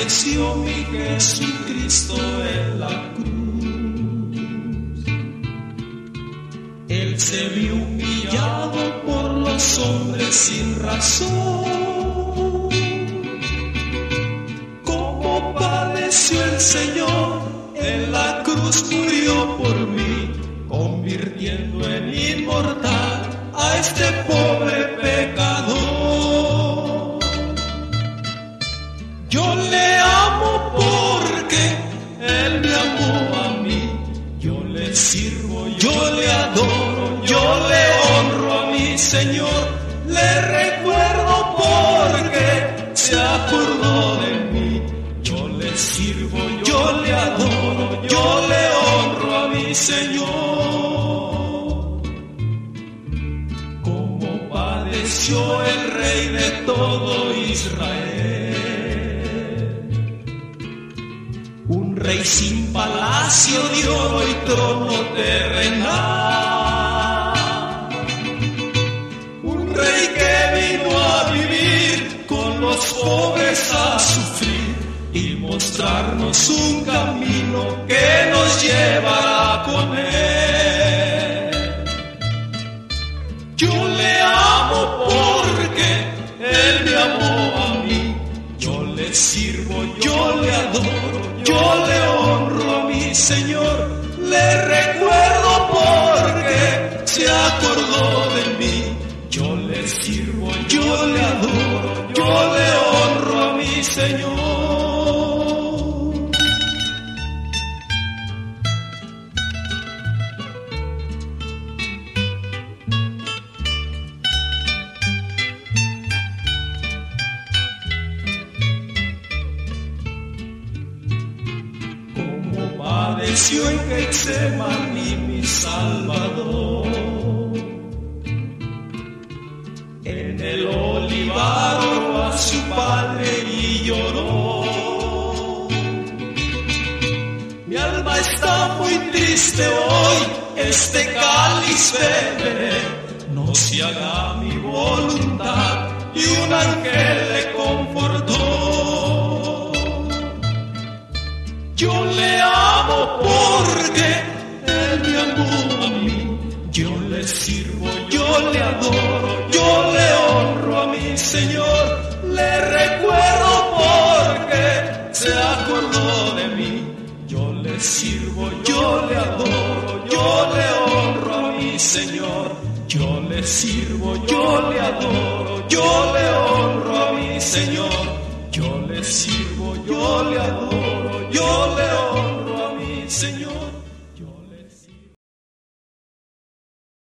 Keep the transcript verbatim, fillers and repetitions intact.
padeció mi Jesucristo en la cruz. Él se vio humillado por los hombres sin razón. Como padeció el Señor, en la cruz murió por mí, convirtiendo en inmortal a este pobre pecador. Yo le amo porque Él me amó a mí. Yo le sirvo, yo le adoro, yo le honro a mi Señor. Le recuerdo porque se acordó de mí. Yo le sirvo, yo le adoro, yo le honro a mi Señor. Como padeció el Rey de todo Israel, un rey sin palacio de oro y trono terrenal, un rey que vino a vivir con los pobres a sufrir y mostrarnos un camino que nos llevará con Él. Yo le amo porque Él me amó a mí. Yo le sirvo, yo le adoro, yo le honro a mi Señor. Le recuerdo porque se acordó de mí. Yo le sirvo, yo le adoro, yo le honro a mi Señor. Padeció en Getsemaní mi Salvador, en el olivar oró a su Padre y lloró. Mi alma está muy triste hoy, este cáliz beberé, no se haga mi voluntad, y un ángel le confortó. Yo le amo porque Él me amó a mí. Yo le sirvo, yo le adoro, yo le honro a mi Señor. Le recuerdo porque se acordó de mí. Yo le sirvo, yo le adoro, yo le honro a mi Señor. Yo le sirvo, yo le adoro, yo le